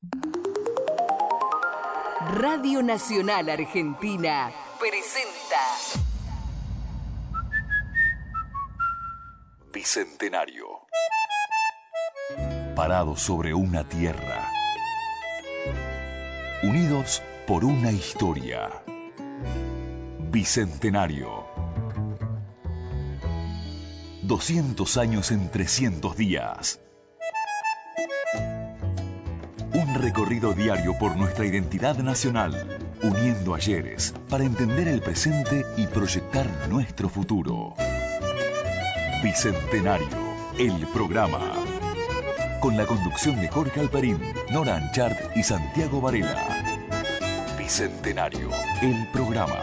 Radio Nacional Argentina presenta Bicentenario. Parados sobre una tierra, unidos por una historia. Bicentenario. 200 años en 300 días. Un recorrido diario por nuestra identidad nacional, uniendo ayeres para entender el presente y proyectar nuestro futuro. Bicentenario, el programa. Con la conducción de Jorge Alperín, Nora Anchart y Santiago Varela. Bicentenario, el programa.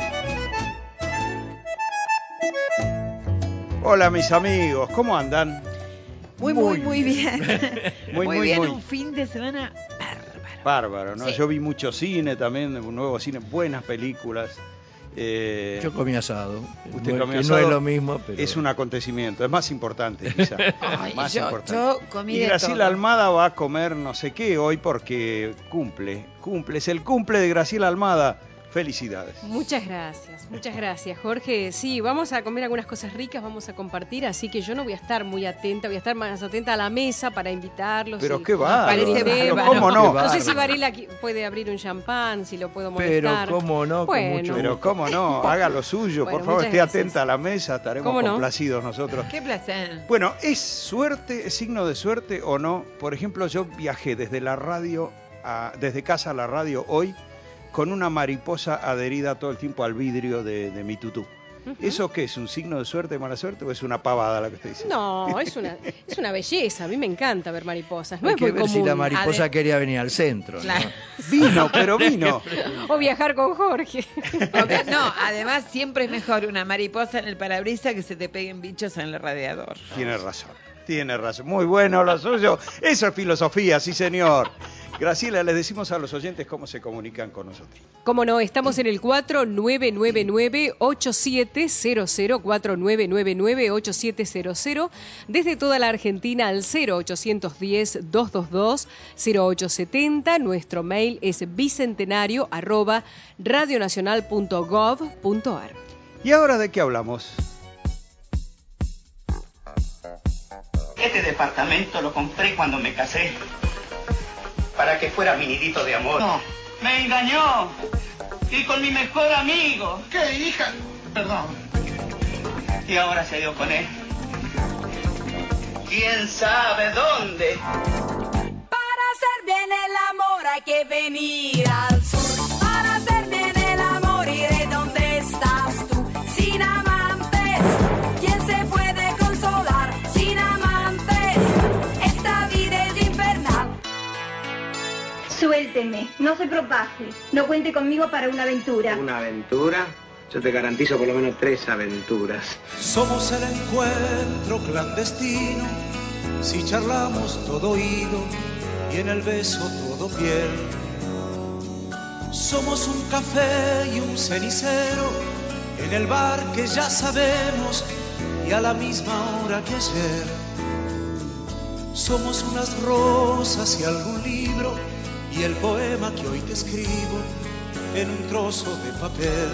Hola mis amigos, ¿cómo andan? Muy bien. Muy bien, un fin de semana bárbaro, ¿no? Sí. Yo vi mucho cine también, un nuevo cine, buenas películas. Yo comí asado. Usted comió que asado. no es lo mismo, pero Es un acontecimiento, es más importante quizá. Ay, Más yo importante. comí Y de Graciela todo. Almada va a comer no sé qué hoy porque cumple. Es el cumple de Graciela Almada. Felicidades. Muchas gracias, Jorge. Sí, vamos a comer algunas cosas ricas, vamos a compartir, así que yo no voy a estar muy atenta, voy a estar más atenta a la mesa para invitarlos. Pero y qué bárbaro. parece Pero bárbaro. ¿cómo no? No sé si Varela puede abrir un champán, si lo puedo pero molestar. cómo no, Bueno. con mucho Pero gusto. cómo no, haga lo suyo, Bueno, por favor, muchas esté gracias. atenta a la mesa, estaremos ¿Cómo no? complacidos nosotros. Qué placer. Bueno, ¿es suerte, es signo de suerte o no? Por ejemplo, yo viajé desde la radio, desde casa a la radio hoy, con una mariposa adherida todo el tiempo al vidrio de mi tutú. ¿Eso qué es? ¿Un signo de suerte, mala suerte o es una pavada la que usted dice? No, es una belleza, a mí me encanta ver mariposas, no Hay es que muy ver común. si la mariposa quería venir al centro, Claro. Vino, pero vino. O viajar con Jorge. No, además siempre es mejor una mariposa en el parabrisas que se te peguen bichos en el radiador. Tiene razón. Muy bueno lo suyo. Eso es filosofía, sí señor. Graciela, les decimos a los oyentes cómo se comunican con nosotros. Cómo no, estamos en el 4999-8700, 4999-8700, desde toda la Argentina al 0810-222-0870. Nuestro mail es bicentenario@radionacional.gov.ar. ¿Y ahora de qué hablamos? Este departamento lo compré cuando me casé para que fuera mi nidito de amor. No, me engañó. Y con mi mejor amigo. ¿Qué, hija? Perdón. Y ahora se dio con él. ¿Quién sabe dónde? Para hacer bien el amor hay que venir al sur. Para hacer bien el amor iré donde estás tú. Sin amantes, ¿quién se puede consolar? Sin amantes, esta vida es infernal. Suélteme, no se propase. No cuente conmigo para una aventura. ¿Una aventura? Yo te garantizo por lo menos 3 aventuras. Somos el encuentro clandestino, si charlamos todo oído y en el beso todo piel. Somos un café y un cenicero en el bar que ya sabemos y a la misma hora que ayer. Somos unas rosas y algún libro y el poema que hoy te escribo en un trozo de papel.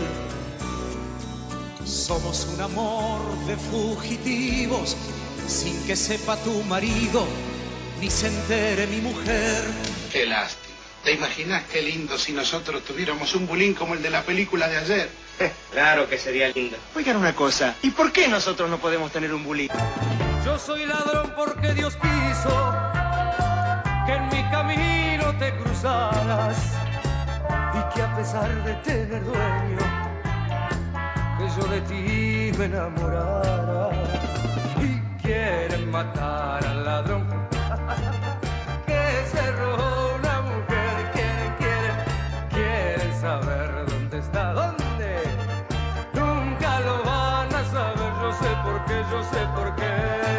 Somos un amor de fugitivos sin que sepa tu marido ni se entere mi mujer. Qué lástima. ¿Te imaginas qué lindo si nosotros tuviéramos un bulín como el de la película de ayer? Claro que sería lindo. Oigan una cosa, ¿y por qué nosotros no podemos tener un bulín? Yo soy ladrón porque Dios quiso que en mi camino te cruzaras y que a pesar de tener dueño, que yo de ti me enamorara. Y quieren matar al ladrón que se robó una mujer. Quieren saber dónde está, dónde. Nunca lo van a saber, yo sé por qué.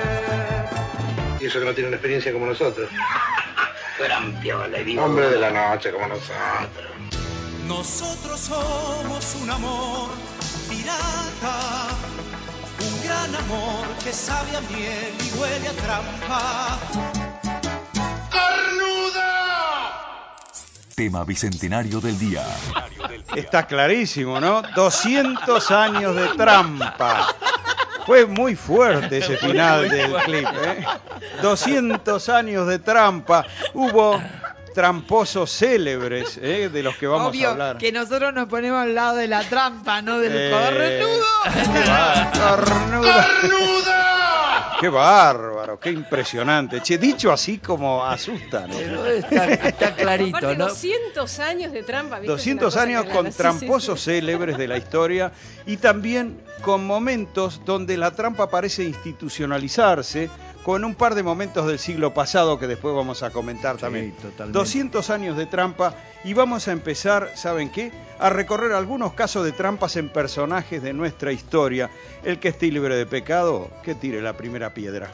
Y eso que no tiene una experiencia como nosotros. Gran piola, digo. Hombre de la noche como nosotros. Nosotros somos un amor pirata, un gran amor que sabe a miel y huele a trampa. ¡Cornuda! Tema bicentenario del día. Está clarísimo, ¿no? 200 años de trampa. Fue muy fuerte ese final del clip, ¿eh? 200 años de trampa. Hubo tramposos célebres, de los que vamos a hablar. Que nosotros nos ponemos al lado de la trampa, no del cornudo. ¡Cornuda! ¡Qué bárbaro! ¡Qué impresionante! Che, dicho así como asusta, ¿no? Pero está clarito, Aparte, ¿no? 200 años de trampa. ¿viste? 200 años con tramposos célebres de la historia y también con momentos donde la trampa parece institucionalizarse, con un par de momentos del siglo pasado que después vamos a comentar también. Totalmente. 200 años de trampa y vamos a empezar, ¿saben qué? A recorrer algunos casos de trampas en personajes de nuestra historia. El que esté libre de pecado, que tire la primera piedra.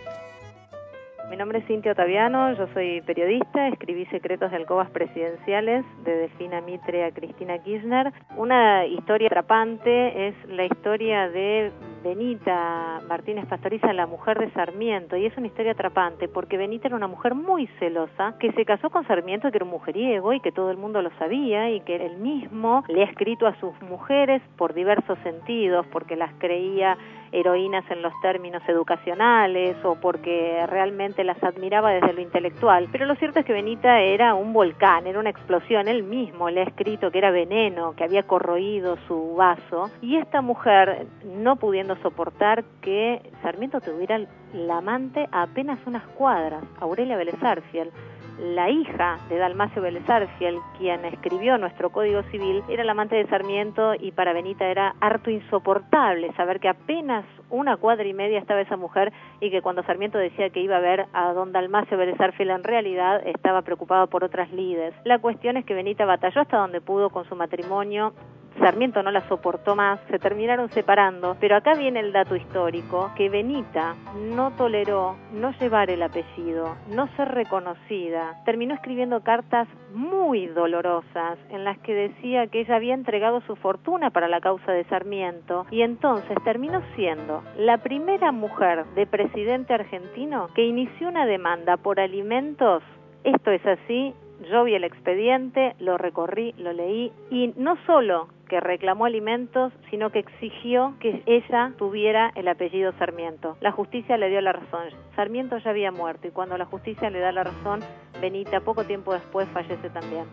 Mi nombre es Cintia Ottaviano, yo soy periodista, escribí Secretos de Alcobas Presidenciales de Delfina Mitre a Cristina Kirchner. Una historia atrapante es la historia de Benita Martínez Pastoriza, la mujer de Sarmiento, y es una historia atrapante porque Benita era una mujer muy celosa que se casó con Sarmiento, que era un mujeriego y que todo el mundo lo sabía y que él mismo le ha escrito a sus mujeres por diversos sentidos, porque las creía heroínas en los términos educacionales o porque realmente las admiraba desde lo intelectual. Pero lo cierto es que Benita era un volcán, era una explosión. Él mismo le ha escrito que era veneno, que había corroído su vaso. Y esta mujer, no pudiendo soportar que Sarmiento tuviera la amante a apenas unas cuadras, Aurelia Vélez Sarsfield, la hija de Dalmacio Vélez Sarsfield, quien escribió nuestro Código Civil, era la amante de Sarmiento, y para Benita era harto insoportable saber que apenas una cuadra y media estaba esa mujer y que cuando Sarmiento decía que iba a ver a don Dalmacio Vélez Sarsfield, en realidad estaba preocupado por otras lides. La cuestión es que Benita batalló hasta donde pudo con su matrimonio. Sarmiento no la soportó más, se terminaron separando, pero acá viene el dato histórico, que Benita no toleró no llevar el apellido, no ser reconocida, terminó escribiendo cartas muy dolorosas en las que decía que ella había entregado su fortuna para la causa de Sarmiento, y entonces terminó siendo la primera mujer de presidente argentino que inició una demanda por alimentos. Esto es así. Yo vi el expediente, lo recorrí, lo leí, y no solo que reclamó alimentos, sino que exigió que ella tuviera el apellido Sarmiento. La justicia le dio la razón. Sarmiento ya había muerto, y cuando la justicia le da la razón, Benita poco tiempo después fallece también.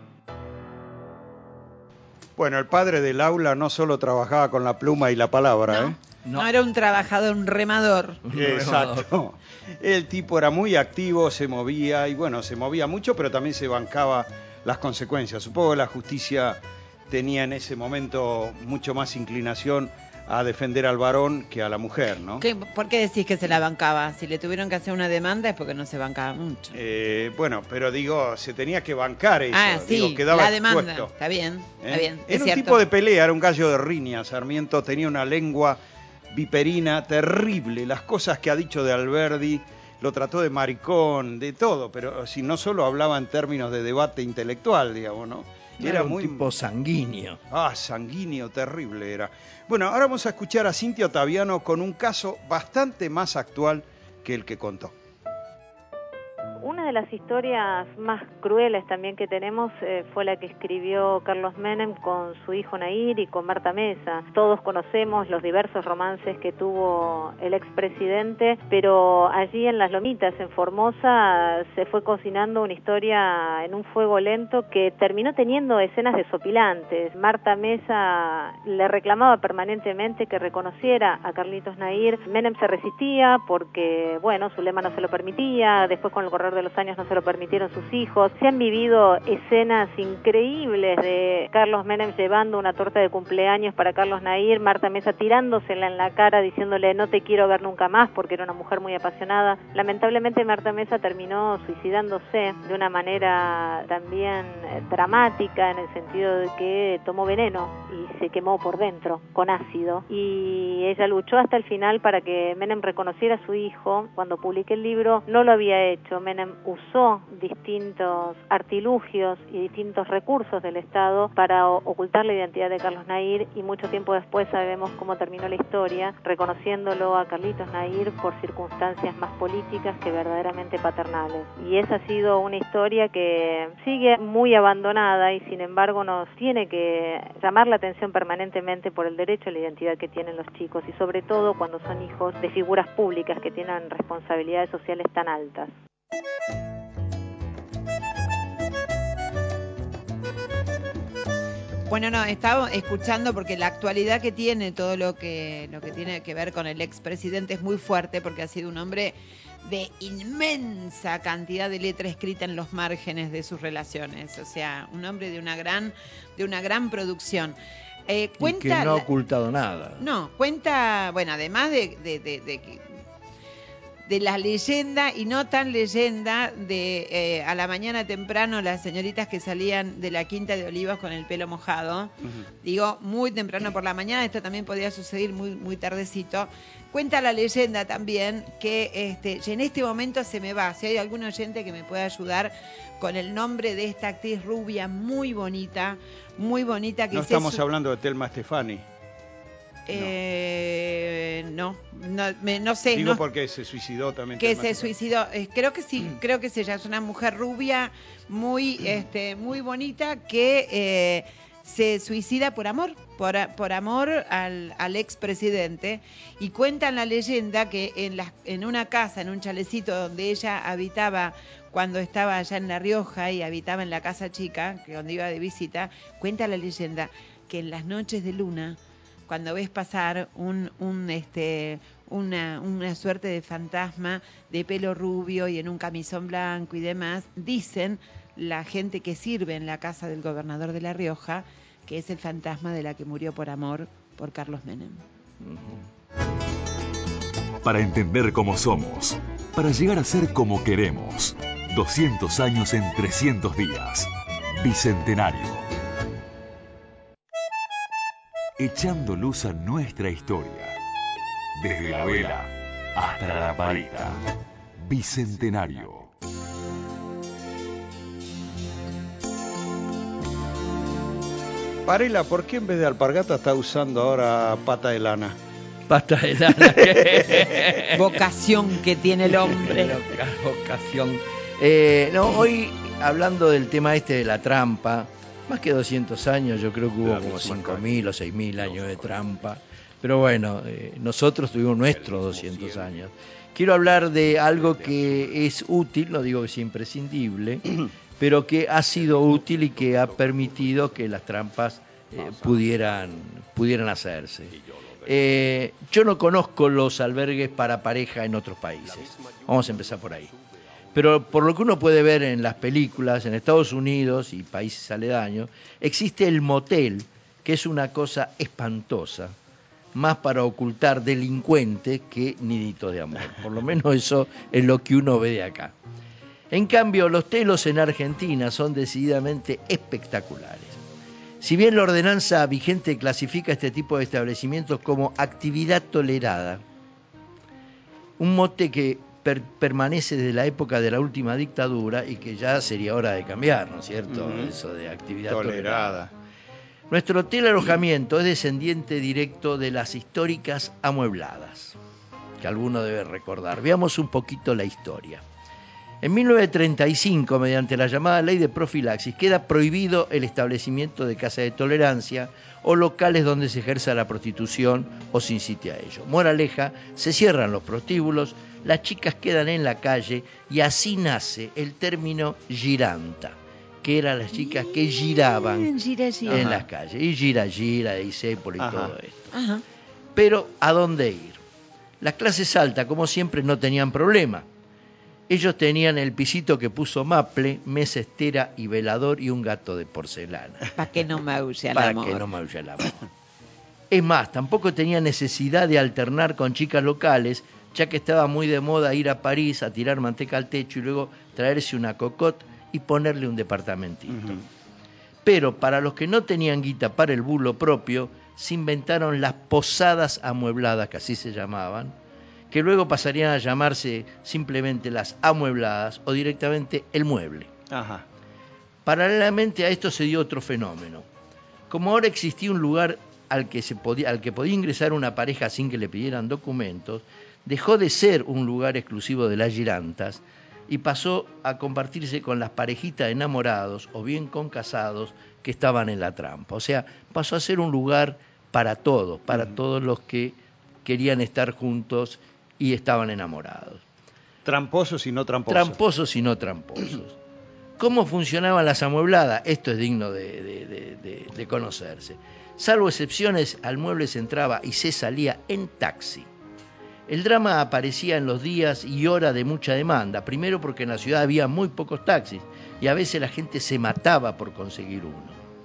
Bueno, el padre del aula no solo trabajaba con la pluma y la palabra, No era un trabajador, un remador. Exacto. El tipo era muy activo, se movía, y bueno, se movía mucho, pero también se bancaba las consecuencias. Supongo que la justicia tenía en ese momento mucho más inclinación a defender al varón que a la mujer, ¿no? ¿Por qué decís que se la bancaba? Si le tuvieron que hacer una demanda es porque no se bancaba mucho. Bueno, pero digo, se tenía que bancar eso. Sí, digo, quedaba la demanda. expuesto. Está bien, está bien. Era un tipo de pelea, era un gallo de riña. Sarmiento tenía una lengua viperina terrible. Las cosas que ha dicho de Alberdi, lo trató de maricón, de todo, pero si no solo hablaba en términos de debate intelectual, digamos, ¿no? Era muy tipo sanguíneo. Sanguíneo, terrible era. Bueno, ahora vamos a escuchar a Cintia Ottaviano con un caso bastante más actual que el que contó. Una de las historias más crueles también que tenemos fue la que escribió Carlos Menem con su hijo Nahir y con Marta Mesa. Todos conocemos los diversos romances que tuvo el expresidente, pero allí en Las Lomitas, en Formosa, se fue cocinando una historia en un fuego lento que terminó teniendo escenas desopilantes. Marta Mesa le reclamaba permanentemente que reconociera a Carlitos Nahir. Menem se resistía porque, bueno, su lema no se lo permitía. Después, con el correr de los años, no se lo permitieron sus hijos. Se han vivido escenas increíbles de Carlos Menem llevando una torta de cumpleaños para Carlos Nahir, Marta Mesa tirándosela en la cara diciéndole no te quiero ver nunca más, porque era una mujer muy apasionada. Lamentablemente Marta Mesa terminó suicidándose de una manera también dramática, en el sentido de que tomó veneno y se quemó por dentro con ácido, y ella luchó hasta el final para que Menem reconociera a su hijo. Cuando publiqué el libro no lo había hecho. Menem Menem usó distintos artilugios y distintos recursos del Estado para ocultar la identidad de Carlos Nair, y mucho tiempo después sabemos cómo terminó la historia, reconociéndolo a Carlitos Nair por circunstancias más políticas que verdaderamente paternales. Y esa ha sido una historia que sigue muy abandonada y sin embargo nos tiene que llamar la atención permanentemente por el derecho a la identidad que tienen los chicos, y sobre todo cuando son hijos de figuras públicas que tienen responsabilidades sociales tan altas. Bueno, no, estaba escuchando porque la actualidad que tiene, todo lo que tiene que ver con el expresidente es muy fuerte, porque ha sido un hombre de inmensa cantidad de letra escrita en los márgenes de sus relaciones, o sea, un hombre de una gran producción. Cuenta, y que no ha ocultado nada. No, cuenta, bueno, además de la leyenda y no tan leyenda de a la mañana temprano las señoritas que salían de la Quinta de Olivos con el pelo mojado. Digo, muy temprano por la mañana, esto también podía suceder muy tardecito. Cuenta la leyenda también que en este momento se me va, si hay algún oyente que me pueda ayudar con el nombre de esta actriz rubia muy bonita que no estamos hablando de Thelma Stefani. No sé. Digo porque se suicidó también. Que se suicidó, creo que sí, creo que es ella, es una mujer rubia muy bonita que se suicida por amor al expresidente, y cuentan la leyenda que en una casa, en un chalecito donde ella habitaba cuando estaba allá en La Rioja y habitaba en la casa chica, que donde iba de visita, cuenta la leyenda que en las noches de luna, cuando ves pasar una suerte de fantasma de pelo rubio y en un camisón blanco y demás, dicen la gente que sirve en la casa del gobernador de La Rioja que es el fantasma de la que murió por amor por Carlos Menem. Para entender cómo somos, para llegar a ser como queremos. 200 años en 300 días. Bicentenario. Echando luz a nuestra historia. Desde la vela hasta la lamparita. Bicentenario. Varela, ¿por qué en vez de alpargata está usando ahora pata de lana? Pata de lana. Vocación que tiene el hombre. Vocación. Hoy, hablando del tema de la trampa, más que 200 años, yo creo que hubo como 5.000 o 6.000 años de trampa. Pero bueno, nosotros tuvimos nuestros 200 años. Quiero hablar de algo que es útil, no digo que sea imprescindible, pero que ha sido útil y que ha permitido que las trampas pudieran hacerse. Yo no conozco los albergues para pareja en otros países. Vamos a empezar por ahí. Pero por lo que uno puede ver en las películas, en Estados Unidos y países aledaños, existe el motel, que es una cosa espantosa, más para ocultar delincuentes que niditos de amor. Por lo menos eso es lo que uno ve de acá. En cambio, los telos en Argentina son decididamente espectaculares. Si bien la ordenanza vigente clasifica este tipo de establecimientos como actividad tolerada, un mote que permanece desde la época de la última dictadura y que ya sería hora de cambiar, ¿no es cierto? Eso de actividad tolerada. Nuestro hotel alojamiento es descendiente directo de las históricas amuebladas, que alguno debe recordar. Veamos un poquito la historia. En 1935, mediante la llamada Ley de Profilaxis, queda prohibido el establecimiento de casas de tolerancia o locales donde se ejerza la prostitución o se incite a ello. Moraleja, se cierran los prostíbulos, las chicas quedan en la calle y así nace el término giranta, que eran las chicas que giraban en las calles. Y gira, de Isépolo y todo esto. Ajá. Pero, ¿a dónde ir? Las clases altas, como siempre, no tenían problema. Ellos tenían el pisito que puso Maple, mesa estera y velador y un gato de porcelana. Para que no maulle el amor. Para que no maulle el amor. Es más, tampoco tenía necesidad de alternar con chicas locales, ya que estaba muy de moda ir a París a tirar manteca al techo y luego traerse una cocotte y ponerle un departamentito. Pero para los que no tenían guita para el bulo propio, se inventaron las posadas amuebladas, que así se llamaban, que luego pasarían a llamarse simplemente las amuebladas o directamente el mueble. Ajá. Paralelamente a esto se dio otro fenómeno. Como ahora existía un lugar al que podía ingresar una pareja sin que le pidieran documentos, dejó de ser un lugar exclusivo de las girantas y pasó a compartirse con las parejitas de enamorados o bien con casados que estaban en la trampa. O sea, pasó a ser un lugar para todos, todos los que querían estar juntos y estaban enamorados. Tramposos y no tramposos. Tramposos y no tramposos. ¿Cómo funcionaban las amuebladas? Esto es digno de conocerse. Salvo excepciones, al mueble se entraba y se salía en taxi. El drama aparecía en los días y horas de mucha demanda, primero porque en la ciudad había muy pocos taxis y a veces la gente se mataba por conseguir uno.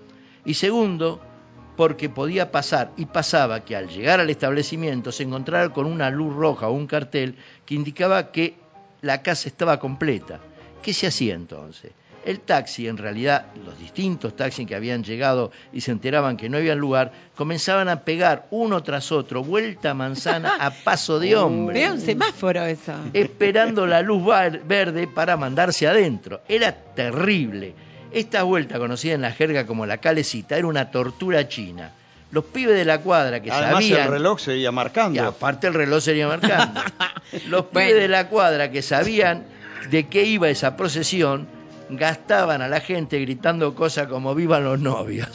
Y segundo, porque podía pasar y pasaba que al llegar al establecimiento se encontrara con una luz roja o un cartel que indicaba que la casa estaba completa. ¿Qué se hacía entonces? El taxi, en realidad, los distintos taxis que habían llegado y se enteraban que no había lugar, comenzaban a pegar uno tras otro, vuelta a manzana a paso de hombre. Veo un semáforo eso. Esperando la luz verde para mandarse adentro. Era terrible. Esta vuelta, conocida en la jerga como la calecita, era una tortura china. Los pibes de la cuadra que Además, sabían... el reloj seguía marcando. Y aparte el reloj seguía marcando. Los pibes de la cuadra que sabían de qué iba esa procesión, gastaban a la gente gritando cosas como vivan los novios.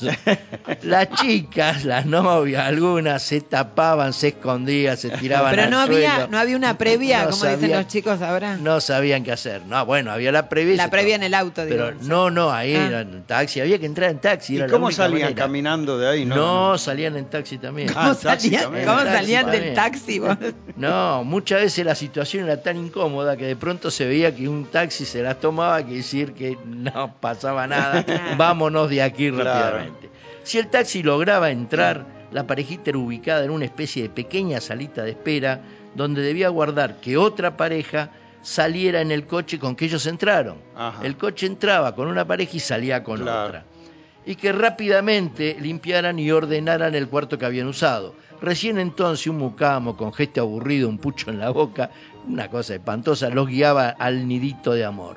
Las chicas, las novias, algunas se tapaban, se escondían, se tiraban pero al no suelo. no había una previa, No como dicen sabían- los chicos ahora. No sabían qué hacer. No, bueno, había la previa. y La se previa todo. en el auto, digo. Pero no, ahí era en taxi. Había que entrar en taxi. ¿Y era la cómo única salían manera. caminando de ahí? No, salían en taxi también. Ah, en taxi también. ¿Cómo En taxi salían del también. taxi vos? No, muchas veces la situación era tan incómoda que de pronto se veía que un taxi se las tomaba, que decir que no pasaba nada, vámonos de aquí Claro. rápidamente. Si el taxi lograba entrar, la parejita era ubicada en una especie de pequeña salita de espera donde debía guardar que otra pareja saliera en el coche con que ellos entraron. Ajá. El coche entraba con una pareja y salía con Claro. otra. Y que rápidamente limpiaran y ordenaran el cuarto que habían usado. Recién entonces un mucamo con gesto aburrido, un pucho en la boca, una cosa espantosa, los guiaba al nidito de amor.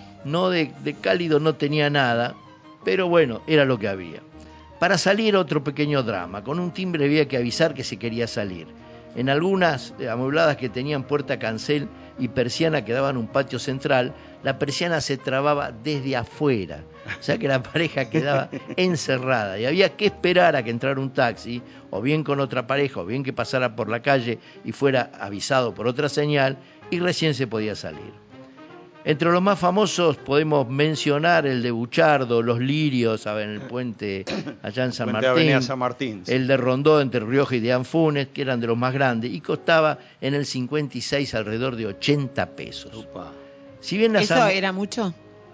No de cálido no tenía nada, pero bueno, era lo que había. Para salir otro pequeño drama, con un timbre había que avisar que se quería salir. En algunas amuebladas que tenían puerta cancel y persiana que daban un patio central, la persiana se trababa desde afuera, o sea que la pareja quedaba encerrada y había que esperar a que entrara un taxi, o bien con otra pareja, o bien que pasara por la calle y fuera avisado por otra señal, y recién se podía salir. Entre los más famosos podemos mencionar el de Buchardo, Los Lirios, en el puente allá en San Puente Martín, Avenida San Martín, sí. el de Rondó entre Rioja y de Funes, que eran de los más grandes, y costaba en el 56 alrededor de 80 pesos. Upa. Si bien las ¿Eso era mucho?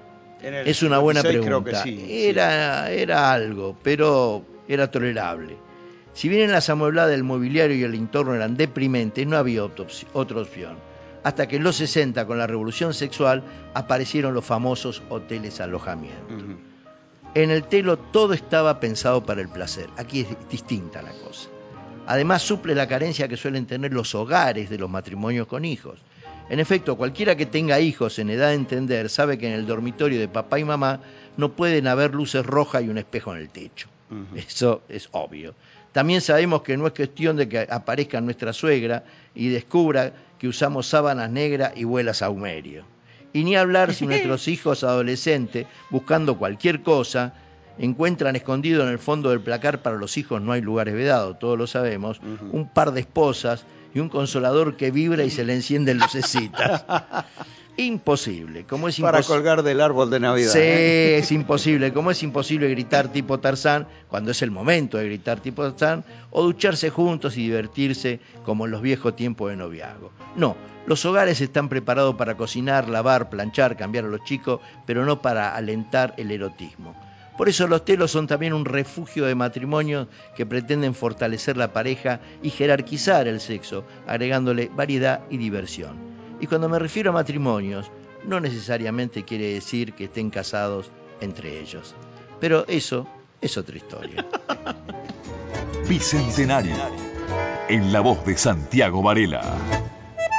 En el es una buena 56 pregunta. creo que sí, Era algo, pero era tolerable. Si bien en las amuebladas del mobiliario y el entorno eran deprimentes, no había otra opción. Hasta que en los 60, con la revolución sexual, aparecieron los famosos hoteles alojamiento. Ujú. En el telo todo estaba pensado para el placer. Aquí es distinta la cosa. Además suple la carencia que suelen tener los hogares de los matrimonios con hijos. En efecto, cualquiera que tenga hijos en edad de entender sabe que en el dormitorio de papá y mamá no pueden haber luces rojas y un espejo en el techo. Ujú. Eso es obvio. También sabemos que no es cuestión de que aparezca nuestra suegra y descubra que usamos sábanas negras y huela a saumerio. Y ni hablar si nuestros hijos adolescentes, buscando cualquier cosa, encuentran escondido en el fondo del placar, para los hijos no hay lugares vedados, todos lo sabemos, un par de esposas y un consolador que vibra y se le encienden lucecitas. Imposible, como es Para imposible. colgar del árbol de Navidad. Sí, es imposible. Como es imposible gritar tipo Tarzán cuando es el momento de gritar tipo Tarzán, o ducharse juntos y divertirse como en los viejos tiempos de noviazgo. No, los hogares están preparados para cocinar, lavar, planchar, cambiar a los chicos, pero no para alentar el erotismo. Por eso los telos son también un refugio de matrimonios que pretenden fortalecer la pareja y jerarquizar el sexo, agregándole variedad y diversión. Y cuando me refiero a matrimonios, no necesariamente quiere decir que estén casados entre ellos. Pero eso es otra historia. Bicentenario, en la voz de Santiago Varela.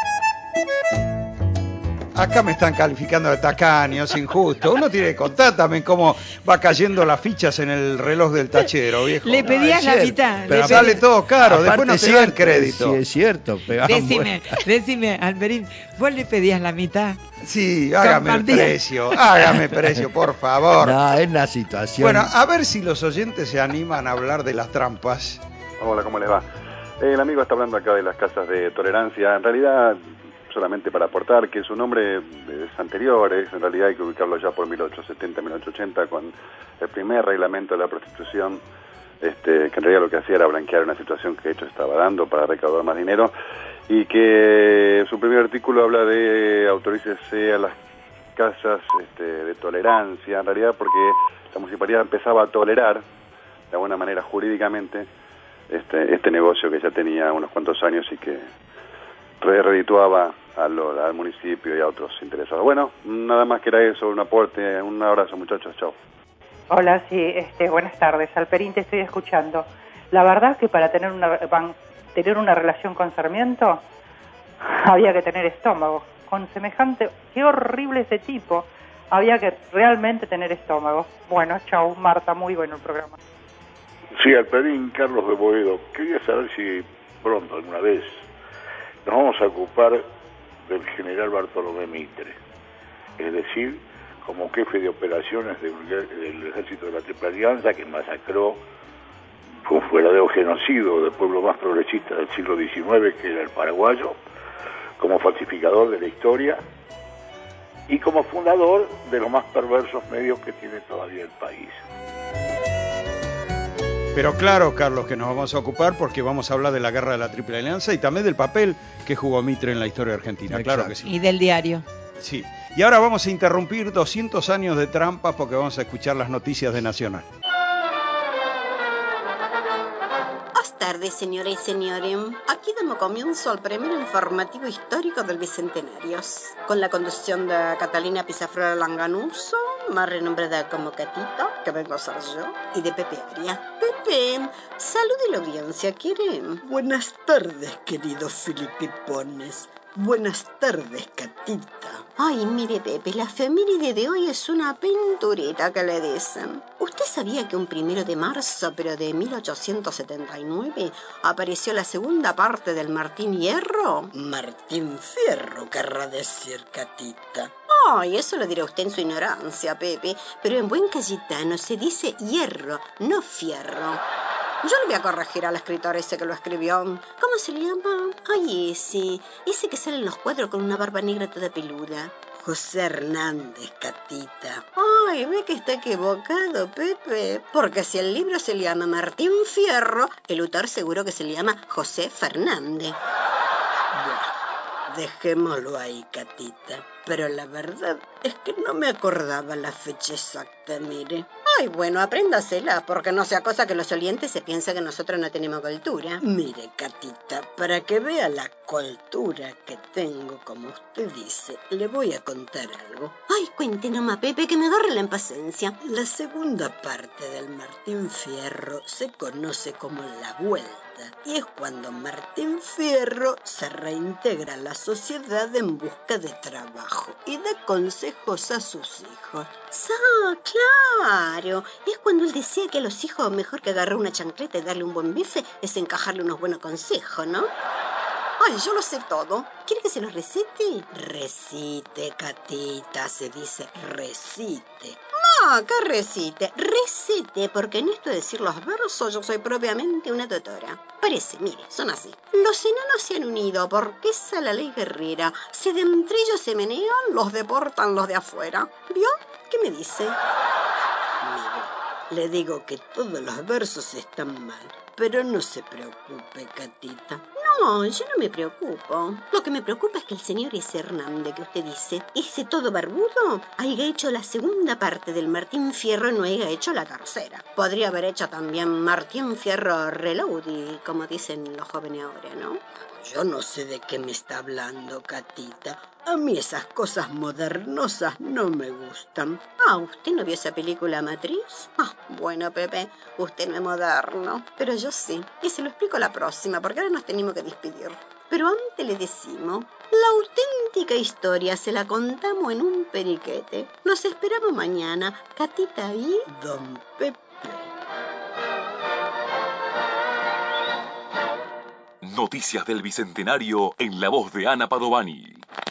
Acá me están calificando de tacaño, es injusto. Uno tiene que contar también cómo va cayendo las fichas en el reloj del tachero, viejo. Le pedías la mitad. Pero sale todo caro, después no te dan crédito. Sí, es cierto. Decime, Alperín, ¿vos le pedías la mitad? Sí, hágame precio, por favor. No, es la situación. Bueno, a ver si los oyentes se animan a hablar de las trampas. Hola, ¿cómo les va? El amigo está hablando acá de las casas de tolerancia. En realidad, solamente para aportar que su nombre es anterior, en realidad hay que ubicarlo ya por 1870, 1880, con el primer reglamento de la prostitución, que en realidad lo que hacía era blanquear una situación que de hecho estaba dando para recaudar más dinero, y que su primer artículo habla de autorícese a las casas de tolerancia, en realidad porque la municipalidad empezaba a tolerar, de alguna manera jurídicamente, este negocio que ya tenía unos cuantos años y que redituaba al municipio y a otros interesados. Bueno, nada más que era eso, un aporte, un abrazo muchachos, chao. Hola, sí, buenas tardes, Alperín, te estoy escuchando. La verdad que para tener una relación con Sarmiento había que tener estómago. Con semejante, qué horrible ese tipo, había que realmente tener estómago. Bueno, chao, Marta, muy bueno el programa. Sí, Alperín, Carlos de Boedo. Quería saber si pronto, alguna vez, nos vamos a ocupar del general Bartolomé Mitre, es decir, como jefe de operaciones del ejército de la Triple Alianza, que masacró, fue un verdadero genocidio del pueblo más progresista del siglo XIX, que era el paraguayo, como falsificador de la historia y como fundador de los más perversos medios que tiene todavía el país. Pero claro, Carlos, que nos vamos a ocupar porque vamos a hablar de la guerra de la Triple Alianza y también del papel que jugó Mitre en la historia argentina. Exacto. Claro que sí. Y del diario. Sí. Y ahora vamos a interrumpir 200 años de trampa porque vamos a escuchar las noticias de Nacional. Buenas tardes, señoras y señores. Aquí damos comienzo al primer informativo histórico del Bicentenario, con la conducción de Catalina Pizaflora Langanuso, más renombrada como Catita, que vengo a ser yo, y de Pepe Aria. Pepe, salude la audiencia, ¿quieren? Buenas tardes, queridos filipipones. Buenas tardes, Catita. Ay, mire, Pepe, la efeméride de hoy es una aventurita que le dicen. ¿Usted sabía que un 1 de marzo, pero de 1879, apareció la segunda parte del Martín Hierro? Martín Fierro, querrá decir, Catita. Ay, eso lo dirá usted en su ignorancia, Pepe, pero en buen cayetano se dice hierro, no fierro. Yo le voy a corregir al escritor ese que lo escribió. ¿Cómo se le llama? Ay, ese que sale en los cuadros con una barba negra toda peluda. José Hernández, Catita. Ay, ve que está equivocado, Pepe. Porque si el libro se llama Martín Fierro, el autor seguro que se le llama José Fernández. Bueno, dejémoslo ahí, Catita. Pero la verdad es que no me acordaba la fecha exacta, mire. Ay, bueno, apréndasela, porque no sea cosa que los oyentes se piensen que nosotros no tenemos cultura. Mire, Catita, para que vea la cultura que tengo, como usted dice, le voy a contar algo. Ay, cuente nomás, Pepe, que me agarre la impaciencia. La segunda parte del Martín Fierro se conoce como La Vuelta, y es cuando Martín Fierro se reintegra a la sociedad en busca de trabajo y da consejos a sus hijos. Claro, es cuando él decía que a los hijos mejor que agarrar una chancleta y darle un buen bife es encajarle unos buenos consejos, ¿no? Ay, yo lo sé todo. ¿Quiere que se los recite? Recite, Catita, se dice recite. No, ¿qué recite? Recite, porque en esto de decir los versos yo soy propiamente una tutora. Parece, mire, son así. Los enanos se han unido porque esa la ley guerrera. Si de entre ellos se menean, los deportan los de afuera. ¿Vio? ¿Qué me dice? Mire, le digo que todos los versos están mal, pero no se preocupe, Catita. No, yo no me preocupo. Lo que me preocupa es que el señor ese Hernández que usted dice, ese todo barbudo, haya hecho la segunda parte del Martín Fierro y no haya hecho la tercera. Podría haber hecho también Martín Fierro Reloaded, como dicen los jóvenes ahora, ¿no? Yo no sé de qué me está hablando, Catita. A mí esas cosas modernosas no me gustan. ¿Usted no vio esa película Matriz? Bueno, Pepe, usted no es moderno, pero yo sí. Y se lo explico la próxima, porque ahora nos tenemos que despedir. Pero antes le decimos, la auténtica historia se la contamos en un periquete. Los esperamos mañana, Catita y Don Pepe. Noticias del Bicentenario en la voz de Ana Padovani.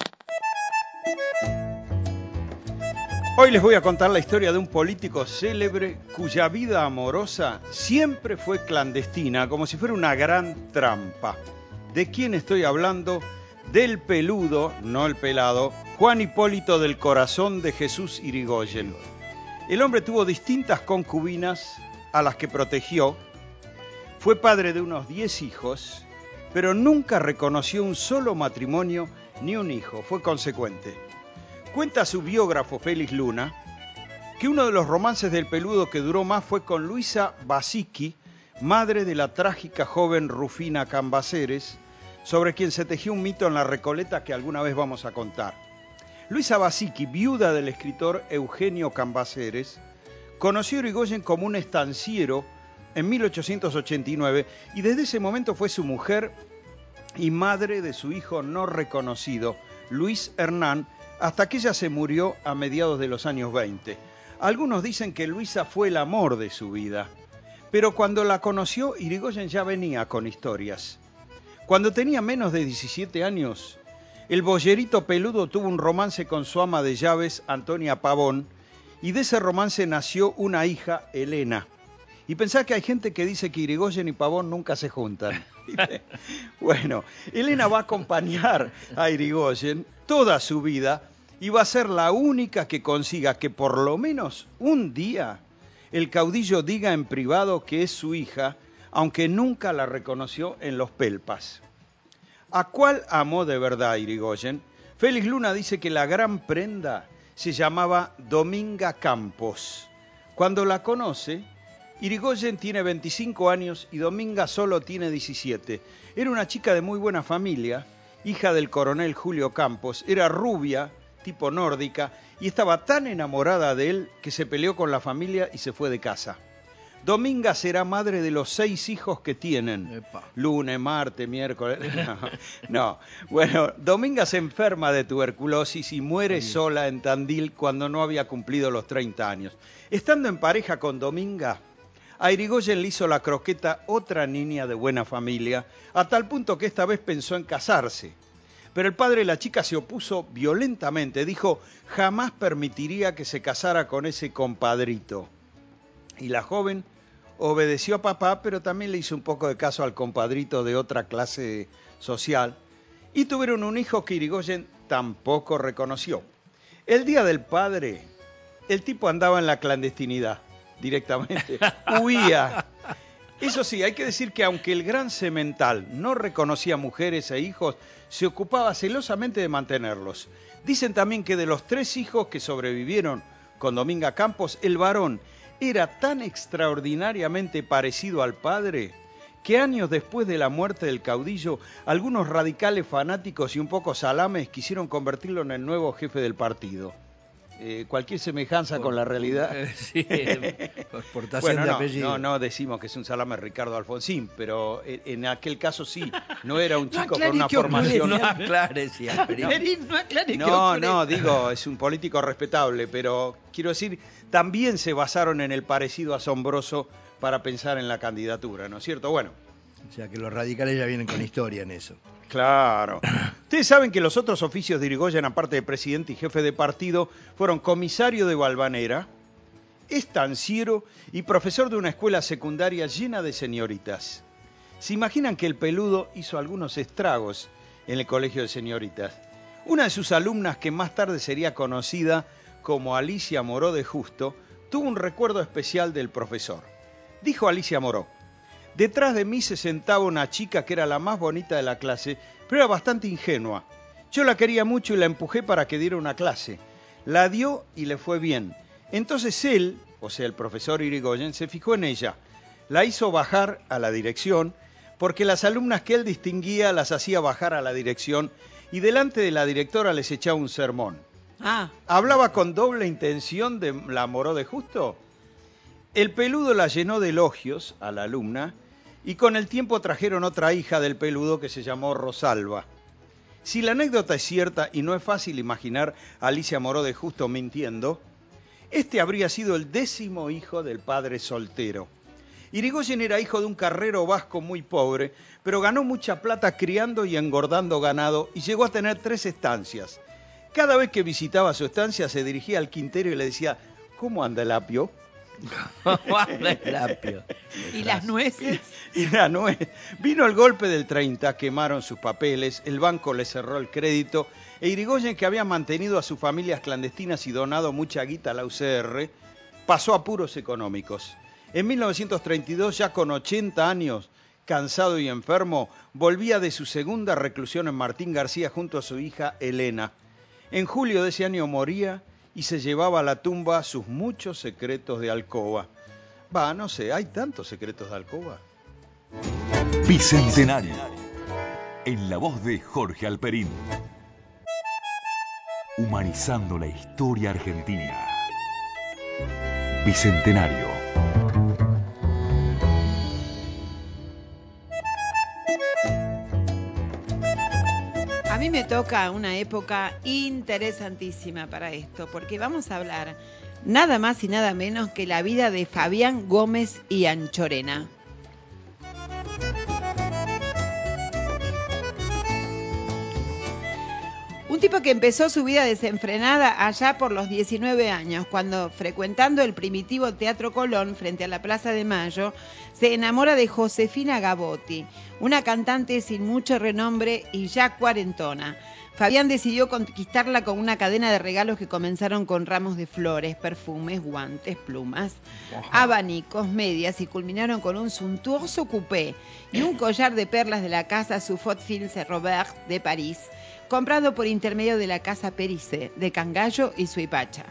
Hoy les voy a contar la historia de un político célebre cuya vida amorosa siempre fue clandestina, como si fuera una gran trampa. ¿De quién estoy hablando? Del peludo, no el pelado, Juan Hipólito del Corazón de Jesús Irigoyen. El hombre tuvo distintas concubinas a las que protegió, fue padre de unos 10 hijos, pero nunca reconoció un solo matrimonio ni un hijo, fue consecuente. Cuenta su biógrafo Félix Luna que uno de los romances del peludo que duró más fue con Luisa Basicki, madre de la trágica joven Rufina Cambaceres, sobre quien se tejió un mito en la Recoleta que alguna vez vamos a contar. Luisa Basicki, viuda del escritor Eugenio Cambaceres, conoció a Irigoyen como un estanciero en 1889 y desde ese momento fue su mujer y madre de su hijo no reconocido, Luis Hernán, hasta que ella se murió a mediados de los años 20. Algunos dicen que Luisa fue el amor de su vida, pero cuando la conoció, Irigoyen ya venía con historias. Cuando tenía menos de 17 años, el boyerito peludo tuvo un romance con su ama de llaves, Antonia Pavón, y de ese romance nació una hija, Elena. Y pensá que hay gente que dice que Irigoyen y Pavón nunca se juntan. Bueno, Elena va a acompañar a Irigoyen toda su vida y va a ser la única que consiga que por lo menos un día el caudillo diga en privado que es su hija, aunque nunca la reconoció en los pelpas. ¿A cuál amó de verdad Irigoyen? Félix Luna dice que la gran prenda se llamaba Dominga Campos. Cuando la conoce, Irigoyen tiene 25 años y Dominga solo tiene 17. Era una chica de muy buena familia, hija del coronel Julio Campos, era rubia, tipo nórdica, y estaba tan enamorada de él que se peleó con la familia y se fue de casa. Dominga será madre de los 6 hijos que tienen. Epa. Lunes, martes, miércoles. No. Bueno, Dominga se enferma de tuberculosis y muere sola en Tandil cuando no había cumplido los 30 años. Estando en pareja con Dominga, a Irigoyen le hizo la croqueta otra niña de buena familia, a tal punto que esta vez pensó en casarse. Pero el padre de la chica se opuso violentamente, dijo jamás permitiría que se casara con ese compadrito. Y la joven obedeció a papá, pero también le hizo un poco de caso al compadrito de otra clase social, y tuvieron un hijo que Irigoyen tampoco reconoció. El día del padre, el tipo andaba en la clandestinidad, directamente, huía. Eso sí, hay que decir que aunque el gran semental no reconocía mujeres e hijos, se ocupaba celosamente de mantenerlos. Dicen también que de los 3 hijos que sobrevivieron con Dominga Campos, el varón era tan extraordinariamente parecido al padre que años después de la muerte del caudillo, algunos radicales fanáticos y un poco salames quisieron convertirlo en el nuevo jefe del partido. Cualquier semejanza con la realidad. Sí, por exportación de apellido. No decimos que es un salame Ricardo Alfonsín, pero en aquel caso sí, no era un chico con una formación. No aclare, sí, no, digo, es un político respetable, pero quiero decir, también se basaron en el parecido asombroso para pensar en la candidatura, ¿no es cierto? Bueno. O sea que los radicales ya vienen con historia en eso. Claro. Ustedes saben que los otros oficios de Irigoyen, aparte de presidente y jefe de partido, fueron comisario de Valvanera, estanciero y profesor de una escuela secundaria llena de señoritas. ¿Se imaginan que el peludo hizo algunos estragos en el colegio de señoritas? Una de sus alumnas, que más tarde sería conocida como Alicia Moró de Justo, tuvo un recuerdo especial del profesor. Dijo Alicia Moró: detrás de mí se sentaba una chica que era la más bonita de la clase, pero era bastante ingenua. Yo la quería mucho y la empujé para que diera una clase. La dio y le fue bien. Entonces él, o sea el profesor Irigoyen, se fijó en ella. La hizo bajar a la dirección, porque las alumnas que él distinguía las hacía bajar a la dirección y delante de la directora les echaba un sermón. ¿Hablaba con doble intención de la Moró de Justo? El peludo la llenó de elogios a la alumna Y con el tiempo trajeron otra hija del peludo que se llamó Rosalba. Si la anécdota es cierta y no es fácil imaginar a Alicia Moró de Justo mintiendo, este habría sido el 10º hijo del padre soltero. Irigoyen era hijo de un carrero vasco muy pobre, pero ganó mucha plata criando y engordando ganado y llegó a tener 3 estancias. Cada vez que visitaba su estancia se dirigía al quintero y le decía, ¿cómo anda el apio? El apio. ¿Y las nueces? Y la nuez. Vino el golpe del 30, quemaron sus papeles, el banco le cerró el crédito, e Irigoyen, que había mantenido a sus familias clandestinas y donado mucha guita a la UCR, pasó apuros económicos. En 1932, ya con 80 años, cansado y enfermo, volvía de su segunda reclusión en Martín García junto a su hija Elena. En julio de ese año moría y se llevaba a la tumba sus muchos secretos de alcoba. No sé, ¿hay tantos secretos de alcoba? Bicentenario. En la voz de Jorge Alperín. Humanizando la historia argentina. Bicentenario. A mí me toca una época interesantísima para esto, porque vamos a hablar nada más y nada menos que la vida de Fabián Gómez y Anchorena. Un tipo que empezó su vida desenfrenada allá por los 19 años, cuando, frecuentando el primitivo Teatro Colón frente a la Plaza de Mayo, se enamora de Josefina Gabotti, una cantante sin mucho renombre y ya cuarentona. Fabián decidió conquistarla con una cadena de regalos que comenzaron con ramos de flores, perfumes, guantes, plumas, abanicos, medias y culminaron con un suntuoso coupé y un collar de perlas de la casa Suffolk-Films-Robert de París, comprado por intermedio de la casa Perisset, de Cangallo y Suipacha.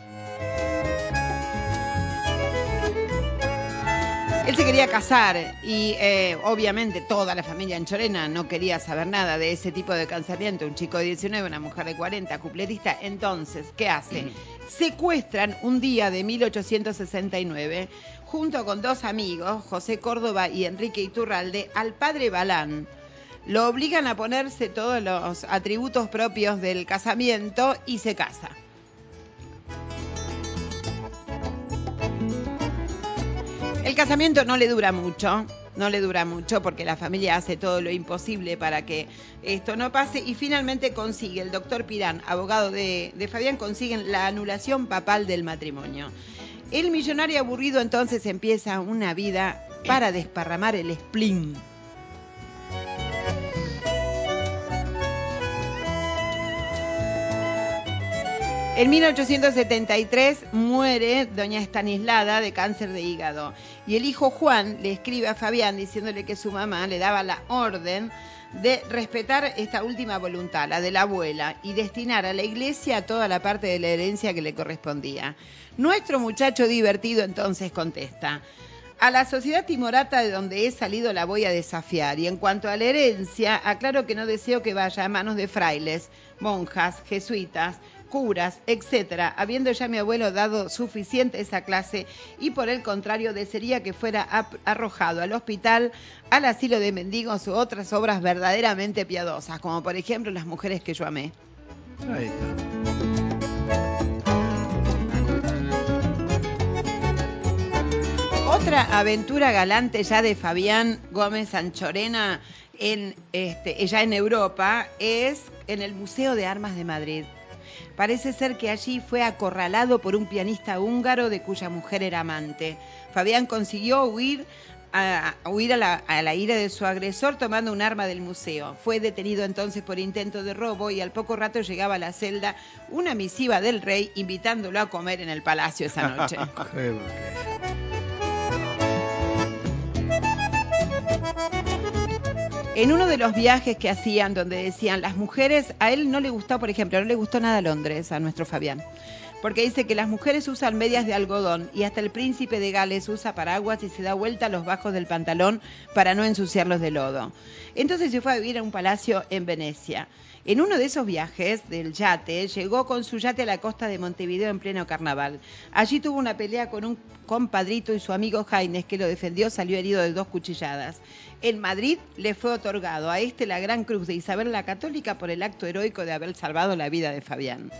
Él se quería casar y obviamente toda la familia Anchorena no quería saber nada de ese tipo de casamiento. Un chico de 19, una mujer de 40, cupletista. Entonces, ¿qué hace? Secuestran un día de 1869, junto con 2 amigos, José Córdoba y Enrique Iturralde, al padre Balán. Lo obligan a ponerse todos los atributos propios del casamiento y se casa. El casamiento no le dura mucho porque la familia hace todo lo imposible para que esto no pase y finalmente consigue, el doctor Pirán, abogado de Fabián, consiguen la anulación papal del matrimonio. El millonario aburrido entonces empieza una vida para desparramar el spleen. En 1873 muere doña Estanislada de cáncer de hígado y el hijo Juan le escribe a Fabián diciéndole que su mamá le daba la orden de respetar esta última voluntad, la de la abuela, y destinar a la iglesia toda la parte de la herencia que le correspondía. Nuestro muchacho divertido entonces contesta: a la sociedad timorata de donde he salido la voy a desafiar, y en cuanto a la herencia, aclaro que no deseo que vaya a manos de frailes, monjas, jesuitas, curas, etcétera, habiendo ya mi abuelo dado suficiente a esa clase, y por el contrario desearía que fuera arrojado al hospital, al asilo de mendigos u otras obras verdaderamente piadosas, como por ejemplo Las mujeres que yo amé. Ahí está. Otra aventura galante ya de Fabián Gómez Anchorena ya en Europa es en el Museo de Armas de Madrid. Parece ser que allí fue acorralado por un pianista húngaro de cuya mujer era amante. Fabián consiguió huir a la ira de su agresor tomando un arma del museo. Fue detenido entonces por intento de robo y al poco rato llegaba a la celda una misiva del rey invitándolo a comer en el palacio esa noche. En uno de los viajes que hacían donde decían las mujeres, a él no le gustó, por ejemplo, no le gustó nada Londres, a nuestro Fabián. porque dice que las mujeres usan medias de algodón y hasta el príncipe de Gales usa paraguas y se da vuelta a los bajos del pantalón para no ensuciarlos de lodo. Entonces se fue a vivir a un palacio en Venecia. En uno de esos viajes del yate, llegó con su yate a la costa de Montevideo en pleno carnaval. Allí tuvo una pelea con un compadrito y su amigo Jaines, que lo defendió, salió herido de 2 cuchilladas. En Madrid le fue otorgado a la Gran Cruz de Isabel la Católica por el acto heroico de haber salvado la vida de Fabián.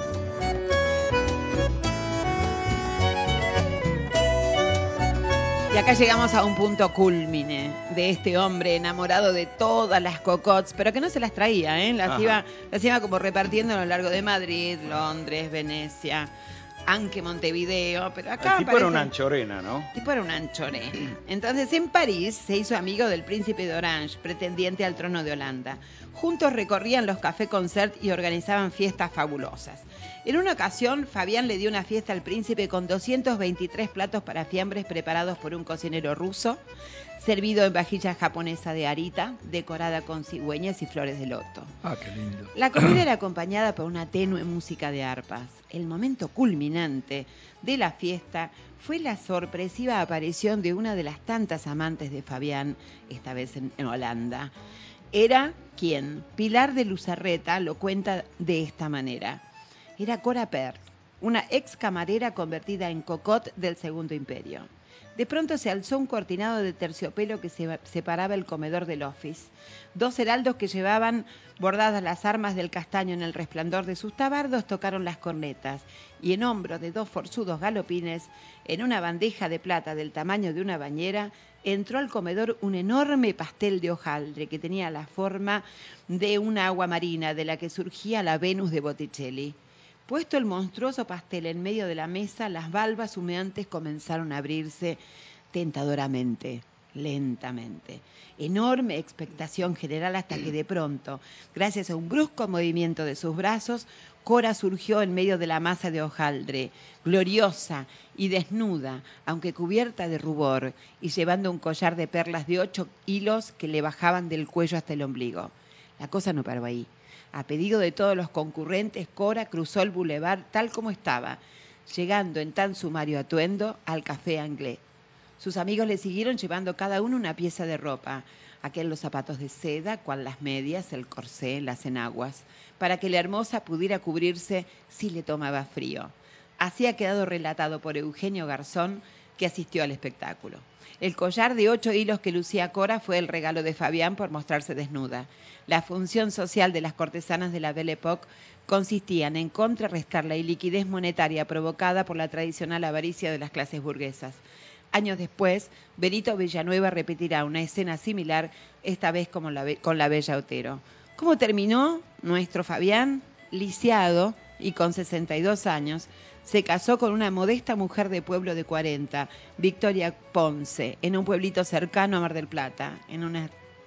Y acá llegamos a un punto culmine de este hombre enamorado de todas las cocottes, pero que no se las traía, las iba como repartiendo a lo largo de Madrid, Londres, Venecia, aunque Montevideo, pero acá el tipo era una anchorena, ¿no? El tipo era un anchorena. Entonces en París se hizo amigo del príncipe de Orange, pretendiente al trono de Holanda. Juntos recorrían los café-concert y organizaban fiestas fabulosas. En una ocasión, Fabián le dio una fiesta al príncipe con 223 platos para fiambres preparados por un cocinero ruso, servido en vajilla japonesa de arita, decorada con cigüeñas y flores de loto. Ah, qué lindo. La comida era acompañada por una tenue música de arpas. El momento culminante de la fiesta fue la sorpresiva aparición de una de las tantas amantes de Fabián, esta vez en Holanda. Era, ¿quién? Pilar de Luzarreta lo cuenta de esta manera. Era Cora Perl, una ex camarera convertida en cocotte del Segundo Imperio. De pronto se alzó un cortinado de terciopelo que separaba el comedor del office. 2 heraldos que llevaban bordadas las armas del castaño en el resplandor de sus tabardos tocaron las cornetas, y en hombros de 2 forzudos galopines, en una bandeja de plata del tamaño de una bañera, entró al comedor un enorme pastel de hojaldre que tenía la forma de una agua marina de la que surgía la Venus de Botticelli. Puesto el monstruoso pastel en medio de la mesa, las valvas humeantes comenzaron a abrirse tentadoramente, lentamente. Enorme expectación general hasta que de pronto, gracias a un brusco movimiento de sus brazos, Cora surgió en medio de la masa de hojaldre, gloriosa y desnuda, aunque cubierta de rubor, y llevando un collar de perlas de 8 hilos que le bajaban del cuello hasta el ombligo. La cosa no paró ahí. A pedido de todos los concurrentes, Cora cruzó el bulevar tal como estaba, llegando en tan sumario atuendo al Café Anglais. Sus amigos le siguieron llevando cada uno una pieza de ropa, aquel los zapatos de seda, cual las medias, el corsé, las enaguas, para que la hermosa pudiera cubrirse si le tomaba frío. Así ha quedado relatado por Eugenio Garzón, que asistió al espectáculo. El collar de 8 hilos que lucía Cora fue el regalo de Fabián por mostrarse desnuda. La función social de las cortesanas de la Belle Époque consistían en contrarrestar la iliquidez monetaria provocada por la tradicional avaricia de las clases burguesas. Años después, Benito Villanueva repetirá una escena similar, esta vez con la Bella Otero. ¿Cómo terminó nuestro Fabián? Lisiado y con 62 años, se casó con una modesta mujer de pueblo de 40, Victoria Ponce, en un pueblito cercano a Mar del Plata, en una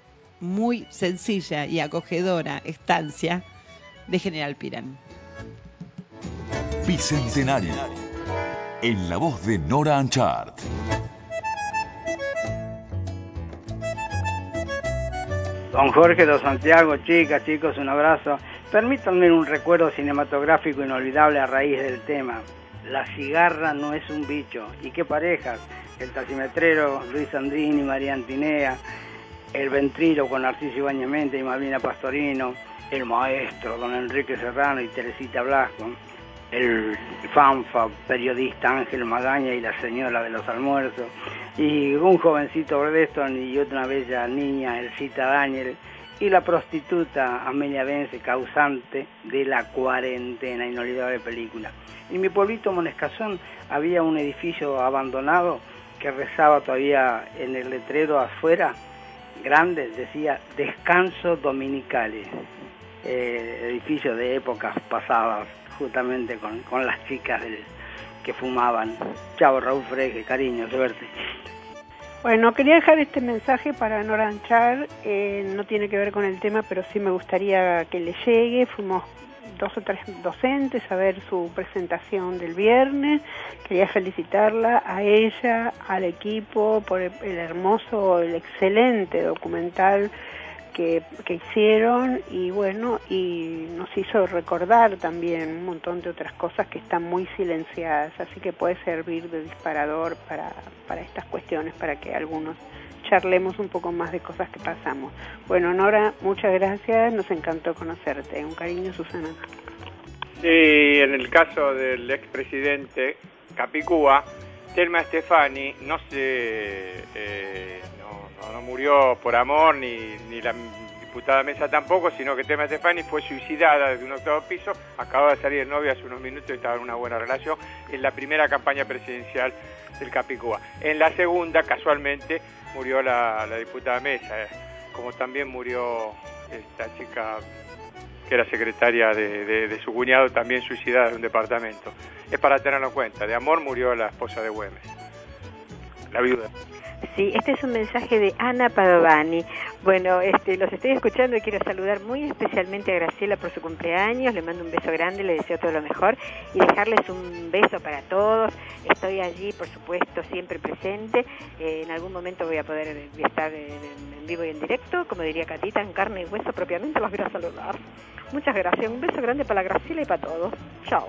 muy sencilla y acogedora estancia de General Pirán. Bicentenario, en la voz de Nora Anchart. Don Jorge, don Santiago, chicas, chicos, un abrazo. Permítanme un recuerdo cinematográfico inolvidable a raíz del tema. La cigarra no es un bicho. ¿Y qué parejas? El taximetrero, Luis Sandrini, María Antinea, el ventrilo con Narciso Ibáñez Mente y Malvina Pastorino, el maestro, don Enrique Serrano y Teresita Blasco, el fanfa periodista Ángel Magaña y la señora de los almuerzos, y un jovencito Bredeston y otra bella niña, Elcita Daniel, y la prostituta Amelia Vence, causante de la cuarentena, inolvidable película. En mi pueblito Monescazón había un edificio abandonado que rezaba todavía en el letrero afuera, grande, decía Descanso Dominicales, edificio de épocas pasadas, justamente con las chicas que fumaban. Chao, Raúl Freje, cariño, suerte. Bueno, quería dejar este mensaje para Nora Anchart, no tiene que ver con el tema, pero sí me gustaría que le llegue. Fuimos 2 o 3 docentes a ver su presentación del viernes. Quería felicitarla a ella, al equipo, por el hermoso, el excelente documental que hicieron, y bueno, y nos hizo recordar también un montón de otras cosas que están muy silenciadas, así que puede servir de disparador para estas cuestiones, para que algunos charlemos un poco más de cosas que pasamos. Bueno, Nora, muchas gracias, nos encantó conocerte. Un cariño, Susana. Sí, en el caso del expresidente Capicúa, Telma Stefani no murió por amor, ni la diputada Mesa tampoco, sino que Telma Stefani fue suicidada desde un 8º piso, acababa de salir de novia hace unos minutos y estaba en una buena relación, en la primera campaña presidencial del Capicúa. En la segunda, casualmente, murió la diputada Mesa, como también murió esta chica que era secretaria de su cuñado, también suicidada de un departamento. Es para tenerlo en cuenta. De amor murió la esposa de Güemes, la viuda. Sí, este es un mensaje de Ana Padovani. Bueno, los estoy escuchando y quiero saludar muy especialmente a Graciela por su cumpleaños. Le mando un beso grande, le deseo todo lo mejor y dejarles un beso para todos. Estoy allí, por supuesto, siempre presente. En algún momento voy a poder estar en vivo y en directo, como diría Catita, en carne y hueso propiamente, los voy a saludar. Muchas gracias, un beso grande para Graciela y para todos. Chao.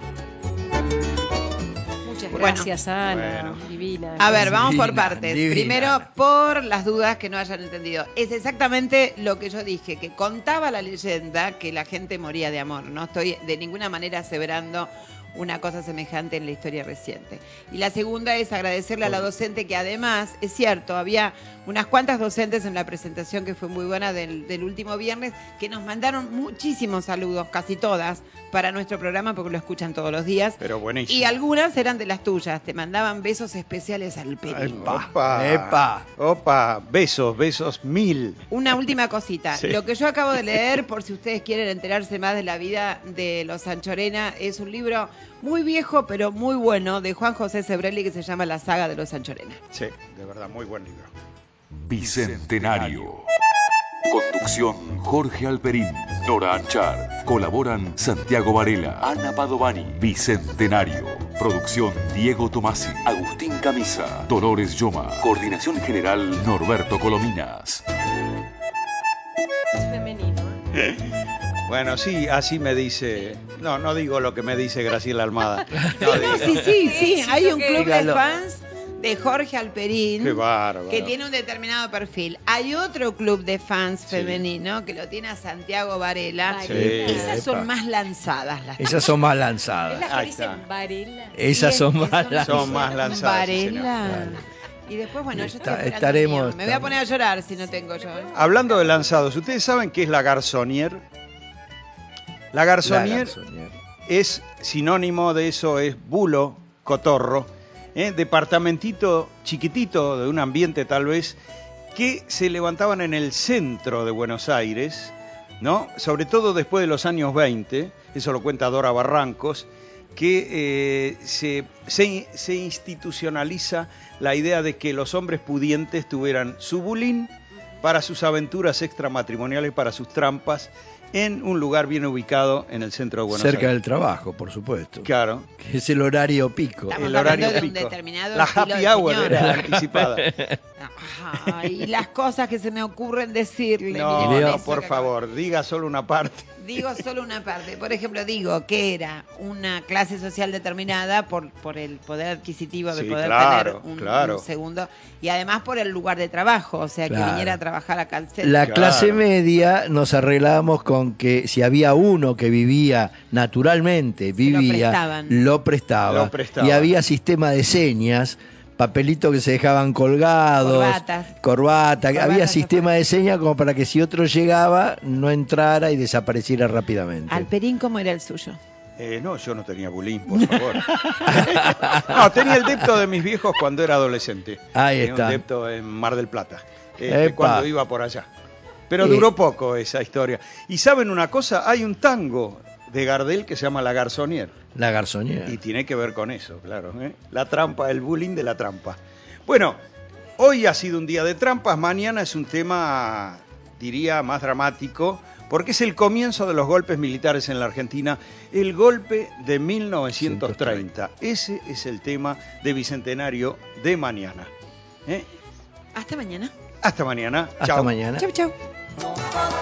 Muchas gracias, Ana. Bueno. Divina. A ver, vamos por partes. Divina. Primero, por las dudas que no hayan entendido. Es exactamente lo que yo dije, que contaba la leyenda que la gente moría de amor. No estoy de ninguna manera aseverando una cosa semejante en la historia reciente. Y la segunda es agradecerle a la docente, que además, es cierto, había unas cuantas docentes en la presentación que fue muy buena del último viernes, que nos mandaron muchísimos saludos, casi todas, para nuestro programa, porque lo escuchan todos los días. Pero buenísimo. Y algunas eran de las tuyas, te mandaban besos especiales al Perín. Opa, besos 1000. Una última cosita, Sí. lo que yo acabo de leer, por si ustedes quieren enterarse más de la vida de los Sanchorena, es un libro muy viejo pero muy bueno de Juan José Sebrelli, que se llama La saga de los Sanchorena. Sí, de verdad, muy buen libro. Bicentenario. Conducción Jorge Alperín, Nora Anchar. Colaboran Santiago Varela, Ana Padovani. Bicentenario. Producción Diego Tomasi, Agustín Camisa, Dolores Yoma. Coordinación General Norberto Colominas. Femenino. Bueno, sí, así me dice. No digo lo que me dice Graciela Almada. No digo. Sí, hay un club Dígalo. de fans de Jorge Alperín, Qué bárbaro. que tiene un determinado perfil. Hay otro club de fans femenino que lo tiene a Santiago Varela. Sí, Esas son epa. más lanzadas. Esas son más lanzadas. Es la que dice Varela. Esas son más lanzadas. Son más lanzadas. sí, señor. Varela. Y después, bueno, yo estoy esperando estaremos- el mío. Me voy a poner a llorar si no tengo yo. Hablando de lanzados, ¿ustedes saben qué es la Garçonnière? La Garçonnière es sinónimo de eso, es bulo, cotorro, departamentito chiquitito de un ambiente tal vez, que se levantaban en el centro de Buenos Aires, ¿no? Sobre todo después de los años 20, eso lo cuenta Dora Barrancos, que se institucionaliza la idea de que los hombres pudientes tuvieran su bulín para sus aventuras extramatrimoniales, para sus trampas, en un lugar bien ubicado en el centro de Buenos Aires. Cerca del trabajo, por supuesto. Claro. Que es el horario pico. Estamos El horario hablando de un pico. determinado La estilo happy de hour señora. era anticipada. Ay, las cosas que se me ocurren decirle. No, miren, no, eso por que favor, diga solo una parte. Digo solo una parte. Por ejemplo, digo que era una clase social determinada por el poder adquisitivo de Sí, poder claro, tener claro. un segundo, y además por el lugar de trabajo, o sea, que Claro. viniera a trabajar acá al centro. La clase media nos arreglábamos con que si había uno que vivía naturalmente, prestaban. lo prestaba. Y había sistema de señas, papelitos que se dejaban colgados, corbata, había sistema de señas como para que si otro llegaba no entrara y desapareciera rápidamente. Alperín, ¿cómo era el suyo? No, yo no tenía bullying, por favor. No, tenía el depto de mis viejos cuando era adolescente. Ahí Tenía está. un depto en Mar del Plata, Epa. cuando iba por allá. Pero duró poco esa historia. Y ¿saben una cosa? Hay un tango de Gardel que se llama La Garçonnière. La Garçonnière. Y tiene que ver con eso, claro. La trampa, el bullying de la trampa. Bueno, hoy ha sido un día de trampas, mañana es un tema, diría, más dramático, porque es el comienzo de los golpes militares en la Argentina, el golpe de 1930. Ese es el tema de Bicentenario de mañana. Hasta mañana. Hasta mañana. Hasta Chao. mañana. Chau, chau. Tu foto